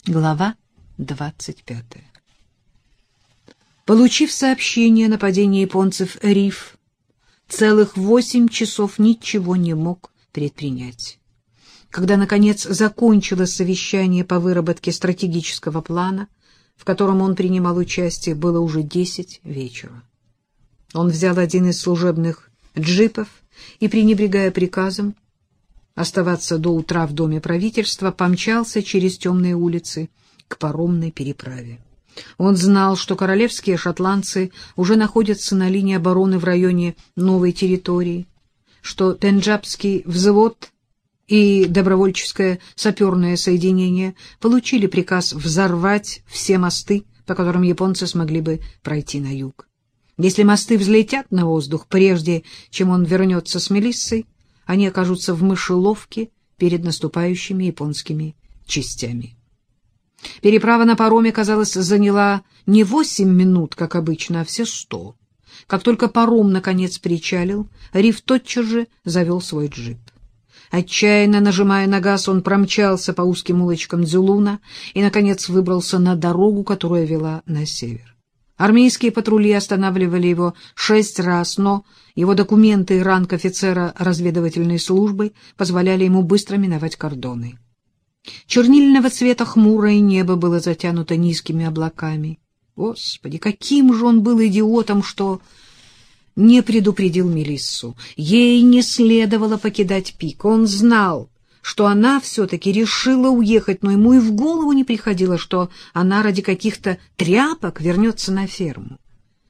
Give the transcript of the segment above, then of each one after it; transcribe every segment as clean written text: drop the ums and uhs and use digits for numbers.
Глава 25. Получив сообщение о нападении японцев, Риф целых 8 часов ничего не мог предпринять. Когда, наконец, закончилось совещание по выработке стратегического плана, в котором он принимал участие, было уже 10 вечера. Он взял один из служебных джипов и, пренебрегая приказом оставаться до утра в доме правительства, помчался через темные улицы к паромной переправе. Он знал, что королевские шотландцы уже находятся на линии обороны в районе новой территории, что Пенджабский взвод и добровольческое саперное соединение получили приказ взорвать все мосты, по которым японцы смогли бы пройти на юг. Если мосты взлетят на воздух, прежде чем он вернется с Мелиссой, они окажутся в мышеловке перед наступающими японскими частями. Переправа на пароме, казалось, заняла не 8 минут, как обычно, а все 100. Как только паром, наконец, причалил, Риф тотчас же завел свой джип. Отчаянно нажимая на газ, он промчался по узким улочкам Дзюлуна и, наконец, выбрался на дорогу, которая вела на север. Армейские патрули останавливали его 6 раз, но его документы и ранг офицера разведывательной службы позволяли ему быстро миновать кордоны. Чернильного цвета хмурое небо было затянуто низкими облаками. Господи, каким же он был идиотом, что не предупредил Мелиссу. Ей не следовало покидать пик. Он знал, что она все-таки решила уехать, но ему и в голову не приходило, что она ради каких-то тряпок вернется на ферму.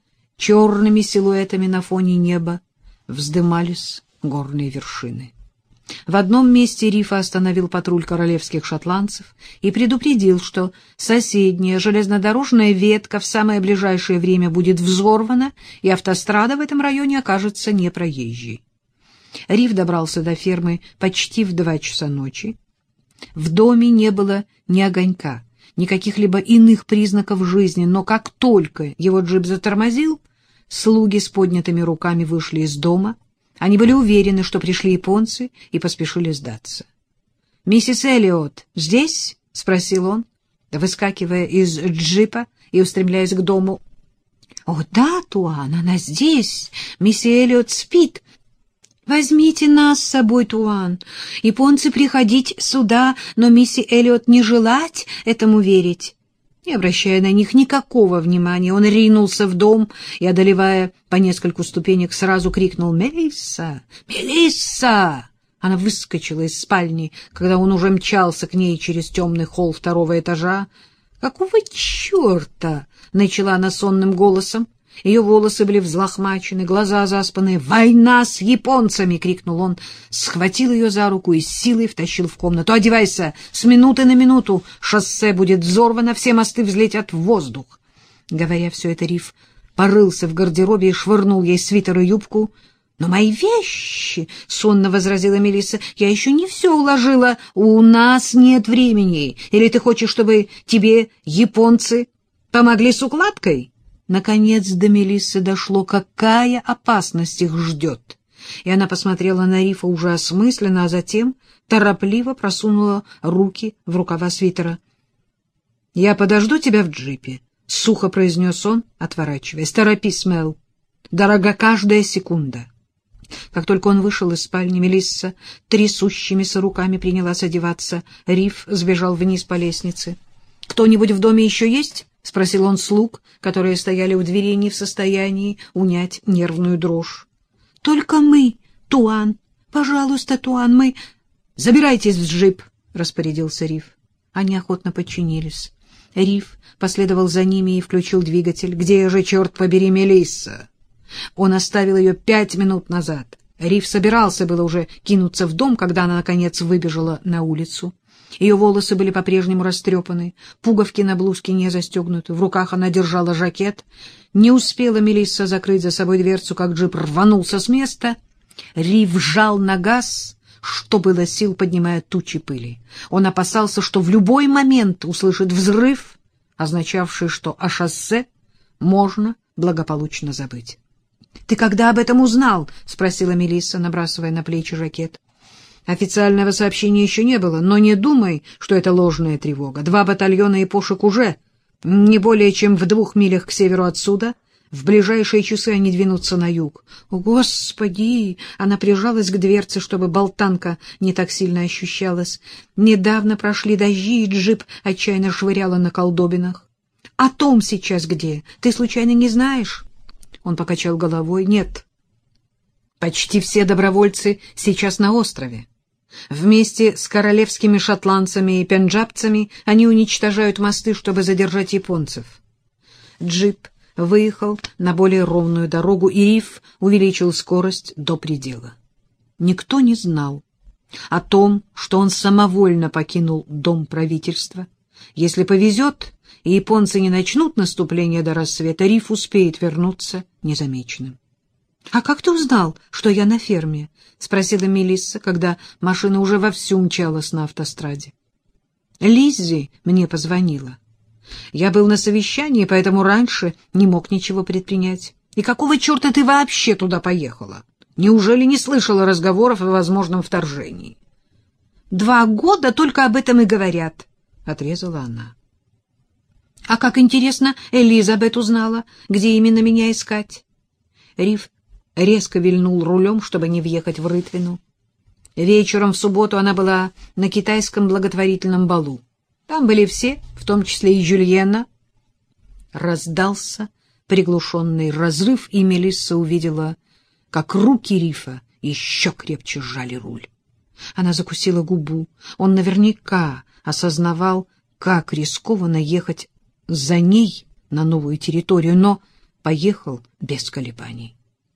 Черными силуэтами на фоне неба вздымались горные вершины. В одном месте Рифа остановил патруль королевских шотландцев и предупредил, что соседняя железнодорожная ветка в самое ближайшее время будет взорвана, и автострада в этом районе окажется непроезжей. Риф добрался до фермы почти в 2 часа ночи. В доме не было ни огонька, ни каких-либо иных признаков жизни, но как только его джип затормозил, слуги с поднятыми руками вышли из дома. Они были уверены, что пришли японцы, и поспешили сдаться. — Миссис Эллиот здесь? — спросил он, выскакивая из джипа и устремляясь к дому. — О, да, Туан, она здесь. Миссис Эллиот спит. Возьмите нас с собой, Туан. Японцы приходить сюда, но миссис Эллиот не желать этому верить. Не обращая на них никакого внимания, он ринулся в дом и, одолевая по нескольку ступенек, сразу крикнул «Мелисса! Мелисса!». Она выскочила из спальни, когда он уже мчался к ней через темный холл 2-го этажа. «Какого черта?» — начала она сонным голосом. Ее волосы были взлохмачены, глаза заспанные. «Война с японцами!» — крикнул он, схватил ее за руку и с силой втащил в комнату. «Одевайся! С минуты на минуту шоссе будет взорвано, все мосты взлетят в воздух!» Говоря все это, Риф порылся в гардеробе и швырнул ей свитер и юбку. «Но мои вещи!» — сонно возразила Мелисса. «Я еще не все уложила. У нас нет времени. Или ты хочешь, чтобы тебе японцы помогли с укладкой?» Наконец до Мелиссы дошло, какая опасность их ждет, и она посмотрела на Рифа уже осмысленно, а затем торопливо просунула руки в рукава свитера. — Я подожду тебя в джипе, — сухо произнес он, отворачиваясь. — Торопись, Мел. Дорога каждая секунда. Как только он вышел из спальни, Мелисса трясущимися руками принялась одеваться. Риф сбежал вниз по лестнице. — Кто-нибудь в доме еще есть? — спросил он слуг, которые стояли у двери, не в состоянии унять нервную дрожь. — Только мы, Туан. Пожалуйста, Туан, мы... — Забирайтесь в джип, — распорядился Риф. Они охотно подчинились. Риф последовал за ними и включил двигатель. — Где же, черт побери, Мелисса? Он оставил ее 5 минут назад. Риф собирался было уже кинуться в дом, когда она, наконец, выбежала на улицу. Ее волосы были по-прежнему растрепаны, пуговки на блузке не застегнуты, в руках она держала жакет. Не успела Мелисса закрыть за собой дверцу, как джип рванулся с места. Риф вжал на газ, что было сил, поднимая тучи пыли. Он опасался, что в любой момент услышит взрыв, означавший, что о шоссе можно благополучно забыть. — Ты когда об этом узнал? — спросила Мелисса, набрасывая на плечи жакет. Официального сообщения еще не было, но не думай, что это ложная тревога. 2 батальона япошек уже не более чем в 2 милях к северу отсюда. В ближайшие часы они двинутся на юг. О, Господи! Она прижалась к дверце, чтобы болтанка не так сильно ощущалась. Недавно прошли дожди, и джип отчаянно швыряла на колдобинах. А Том сейчас где? Ты случайно не знаешь? Он покачал головой. Нет. Почти все добровольцы сейчас на острове. Вместе с королевскими шотландцами и пенджабцами они уничтожают мосты, чтобы задержать японцев. Джип выехал на более ровную дорогу, и Риф увеличил скорость до предела. Никто не знал о том, что он самовольно покинул дом правительства. Если повезет, и японцы не начнут наступление до рассвета, Риф успеет вернуться незамеченным. — А как ты узнал, что я на ферме? — спросила Мелисса, когда машина уже вовсю мчалась на автостраде. — Лиззи мне позвонила. Я был на совещании, поэтому раньше не мог ничего предпринять. И какого черта ты вообще туда поехала? Неужели не слышала разговоров о возможном вторжении? — 2 года только об этом и говорят, — отрезала она. — А как интересно, Элизабет узнала, где именно меня искать? Риф резко вильнул рулем, чтобы не въехать в рытвину. Вечером в субботу она была на китайском благотворительном балу. Там были все, в том числе и Жюльена. Раздался приглушенный разрыв, и Мелисса увидела, как руки Рифа еще крепче сжали руль. Она закусила губу. Он наверняка осознавал, как рискованно ехать за ней на новую территорию, но поехал без колебаний.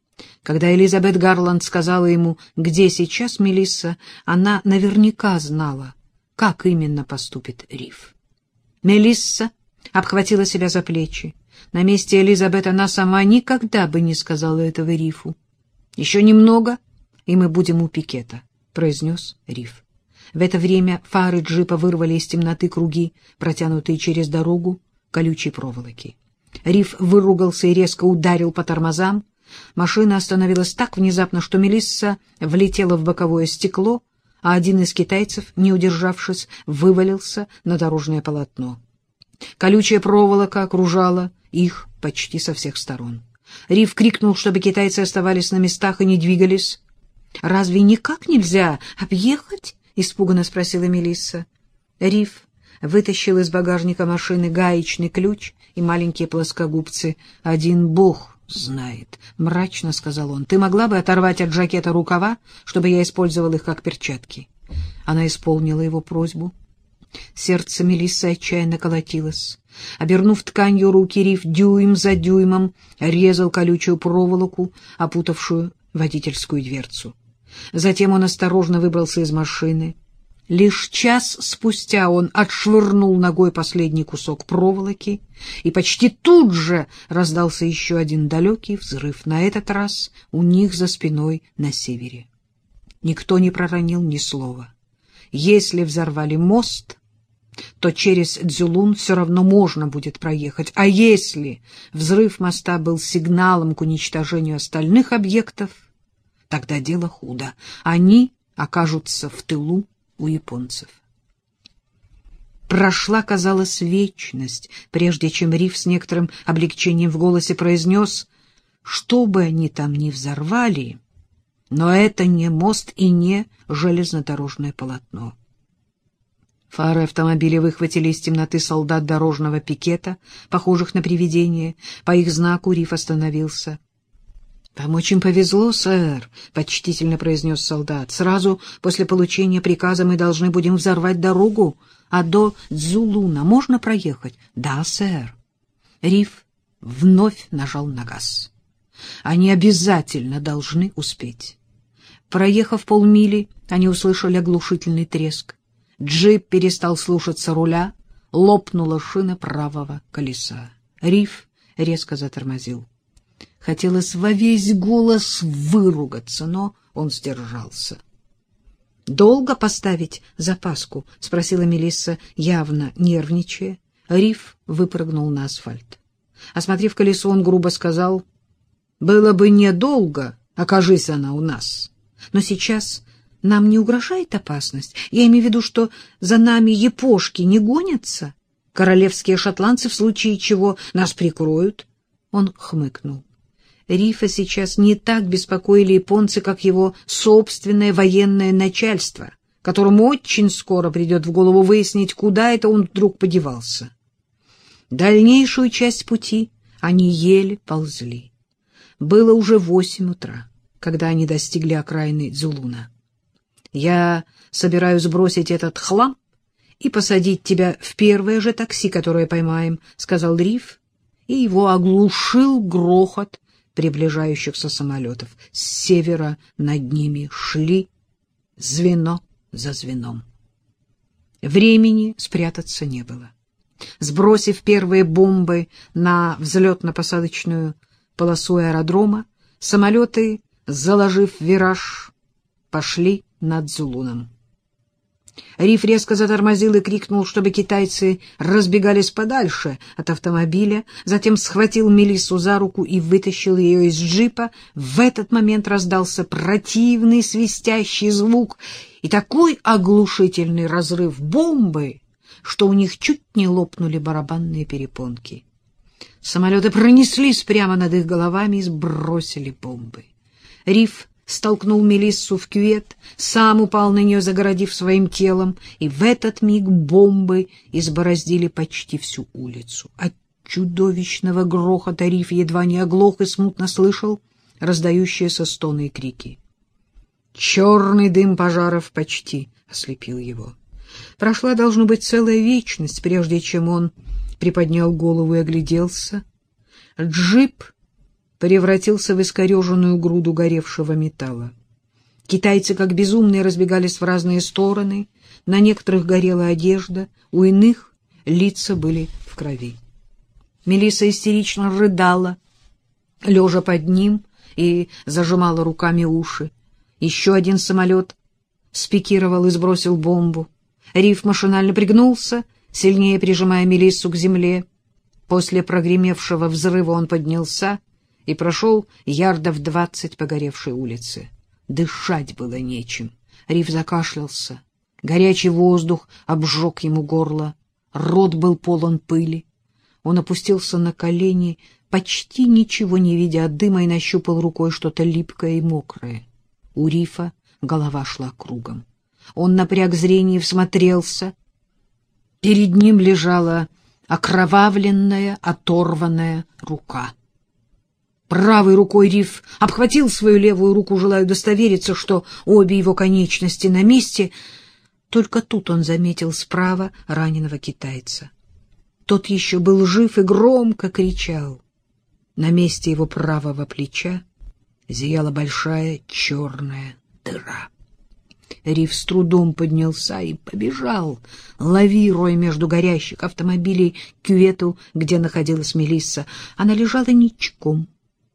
Когда Элизабет Гарланд сказала ему, где сейчас Мелисса, она наверняка знала, как именно поступит Риф. Мелисса обхватила себя за плечи. На месте Элизабет она сама никогда бы не сказала этого Рифу. — Еще немного, и мы будем у пикета, — произнес Риф. В это время фары джипа вырвали из темноты круги, протянутые через дорогу колючей проволоки. Риф выругался и резко ударил по тормозам. Машина остановилась так внезапно, что Мелисса влетела в боковое стекло, а один из китайцев, не удержавшись, вывалился на дорожное полотно. Колючая проволока окружала их почти со всех сторон. Риф крикнул, чтобы китайцы оставались на местах и не двигались. — Разве никак нельзя объехать? — испуганно спросила Мелисса. Риф вытащил из багажника машины гаечный ключ и маленькие плоскогубцы. — Один бог знает, — мрачно сказал он. — Ты могла бы оторвать от жакета рукава, чтобы я использовал их как перчатки? Она исполнила его просьбу. Сердце Мелиссы отчаянно колотилось. Обернув тканью руки, Риф дюйм за дюймом резал колючую проволоку, опутавшую водительскую дверцу. Затем он осторожно выбрался из машины. Лишь час спустя он отшвырнул ногой последний кусок проволоки, и почти тут же раздался еще один далекий взрыв, на этот раз у них за спиной на севере. Никто не проронил ни слова. Если взорвали мост, то через Цзюлун все равно можно будет проехать, а если взрыв моста был сигналом к уничтожению остальных объектов, тогда дело худо. Они окажутся в тылу у японцев. Прошла, казалось, вечность, прежде чем Риф с некоторым облегчением в голосе произнес: что бы они там ни взорвали, но это не мост и не железнодорожное полотно. Фары автомобиля выхватили из темноты солдат дорожного пикета, похожих на привидения. По их знаку Риф остановился. — Вам очень повезло, сэр, — почтительно произнес солдат. — Сразу после получения приказа мы должны будем взорвать дорогу, а до Цзюлуна можно проехать? — Да, сэр. Риф вновь нажал на газ. Они обязательно должны успеть. Проехав полмили, они услышали оглушительный треск. Джип перестал слушаться руля, лопнула шина правого колеса. Риф резко затормозил. Хотелось во весь голос выругаться, но он сдержался. — Долго поставить запаску? — спросила Мелисса, явно нервничая. Риф выпрыгнул на асфальт. Осмотрев колесо, он грубо сказал: — Было бы недолго, окажись она у нас. Но сейчас нам не угрожает опасность? Я имею в виду, что за нами епошки не гонятся? Королевские шотландцы в случае чего нас прикроют?» Он хмыкнул. Рифа сейчас не так беспокоили японцы, как его собственное военное начальство, которому очень скоро придет в голову выяснить, куда это он вдруг подевался. Дальнейшую часть пути они еле ползли. Было уже 8 утра, когда они достигли окраины Цзулуна. «Я собираюсь бросить этот хлам и посадить тебя в первое же такси, которое поймаем», — сказал Риф, и его оглушил грохот приближающихся самолетов. С севера над ними шли звено за звеном. Времени спрятаться не было. Сбросив первые бомбы на взлетно-посадочную полосу аэродрома, самолеты, заложив вираж, пошли над Цзулуном. Риф резко затормозил и крикнул, чтобы китайцы разбегались подальше от автомобиля, затем схватил Мелиссу за руку и вытащил ее из джипа. В этот момент раздался противный свистящий звук и такой оглушительный разрыв бомбы, что у них чуть не лопнули барабанные перепонки. Самолеты пронеслись прямо над их головами и сбросили бомбы. Риф столкнул Мелиссу в кювет, сам упал на нее, загородив своим телом, и в этот миг бомбы избороздили почти всю улицу. От чудовищного грохота Риф едва не оглох и смутно слышал раздающиеся стоны и крики. Черный дым пожаров почти ослепил его. Прошла, должно быть, целая вечность, прежде чем он приподнял голову и огляделся. Джип превратился в искореженную груду горевшего металла. Китайцы, как безумные, разбегались в разные стороны. На некоторых горела одежда, у иных лица были в крови. Мелисса истерично рыдала, лежа под ним, и зажимала руками уши. Еще один самолет спикировал и сбросил бомбу. Риф машинально пригнулся, сильнее прижимая Мелиссу к земле. После прогремевшего взрыва он поднялся и прошел ярдов 20 по горевшей улице. Дышать было нечем. Риф закашлялся. Горячий воздух обжег ему горло. Рот был полон пыли. Он опустился на колени, почти ничего не видя от дыма, и нащупал рукой что-то липкое и мокрое. У Рифа голова шла кругом. Он напряг зрение и всмотрелся. Перед ним лежала окровавленная, оторванная рука. Правой рукой Риф обхватил свою левую руку, желая удостовериться, что обе его конечности на месте. Только тут он заметил справа раненого китайца. Тот еще был жив и громко кричал. На месте его правого плеча зияла большая черная дыра. Риф с трудом поднялся и побежал, лавируя между горящих автомобилей к кювету, где находилась Мелисса. Она лежала ничком.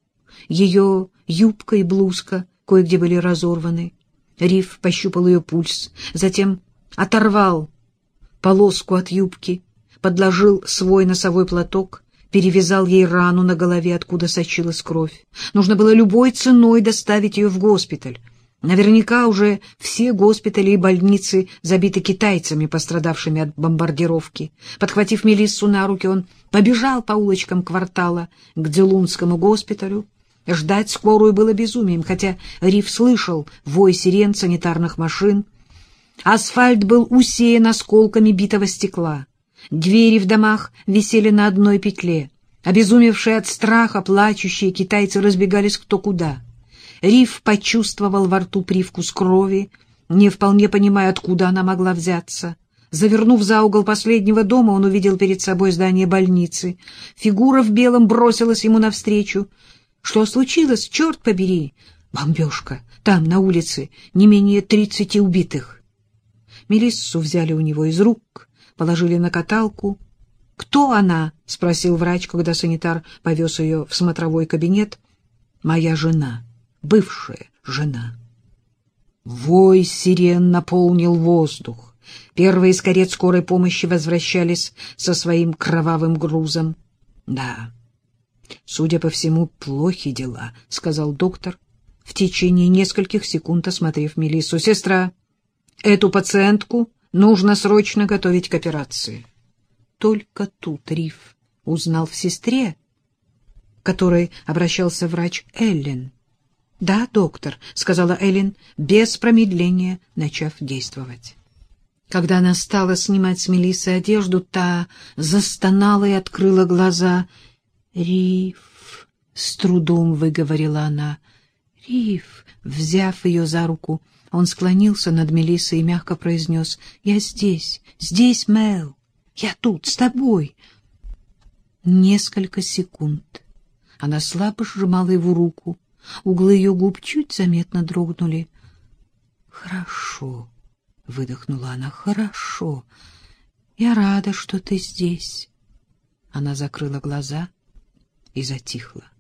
Ее юбка и блузка кое-где были разорваны. Риф пощупал ее пульс, затем оторвал полоску от юбки, подложил свой носовой платок, перевязал ей рану на голове, откуда сочилась кровь. Нужно было любой ценой доставить ее в госпиталь. Наверняка уже все госпитали и больницы забиты китайцами, пострадавшими от бомбардировки. Подхватив Мелиссу на руки, он побежал по улочкам квартала к Цзулунскому госпиталю. Ждать скорую было безумием, хотя Риф слышал вой сирен санитарных машин. Асфальт был усеян осколками битого стекла. Двери в домах висели на одной петле. Обезумевшие от страха, плачущие китайцы разбегались кто куда. Риф почувствовал во рту привкус крови, не вполне понимая, откуда она могла взяться. Завернув за угол последнего дома, он увидел перед собой здание больницы. Фигура в белом бросилась ему навстречу. «Что случилось? Черт побери!» «Бомбежка! Там, на улице, не менее 30 убитых!» Мелиссу взяли у него из рук, положили на каталку. «Кто она?» — спросил врач, когда санитар повез ее в смотровой кабинет. «Моя жена, бывшая жена». Вой сирен наполнил воздух. Первые из карет скорой помощи возвращались со своим кровавым грузом. «Да, судя по всему, плохи дела», — сказал доктор. в течение нескольких секунд осмотрев Мелиссу. «Сестра, эту пациентку нужно срочно готовить к операции». Только тут Риф узнал в сестре, к которой обращался врач Эллен. «Да, доктор», — сказала Эллен, без промедления начав действовать. Когда она стала снимать с Мелиссы одежду, та застонала и открыла глаза. «Риф», — с трудом выговорила она, — «Риф». Взяв ее за руку, он склонился над Мелиссой и мягко произнес: «Я здесь, здесь, Мэл, я тут, с тобой». Несколько секунд она слабо сжимала его руку, углы ее губ чуть заметно дрогнули. «Хорошо», — выдохнула она, — «хорошо. Я рада, что ты здесь». Она закрыла глаза и затихла.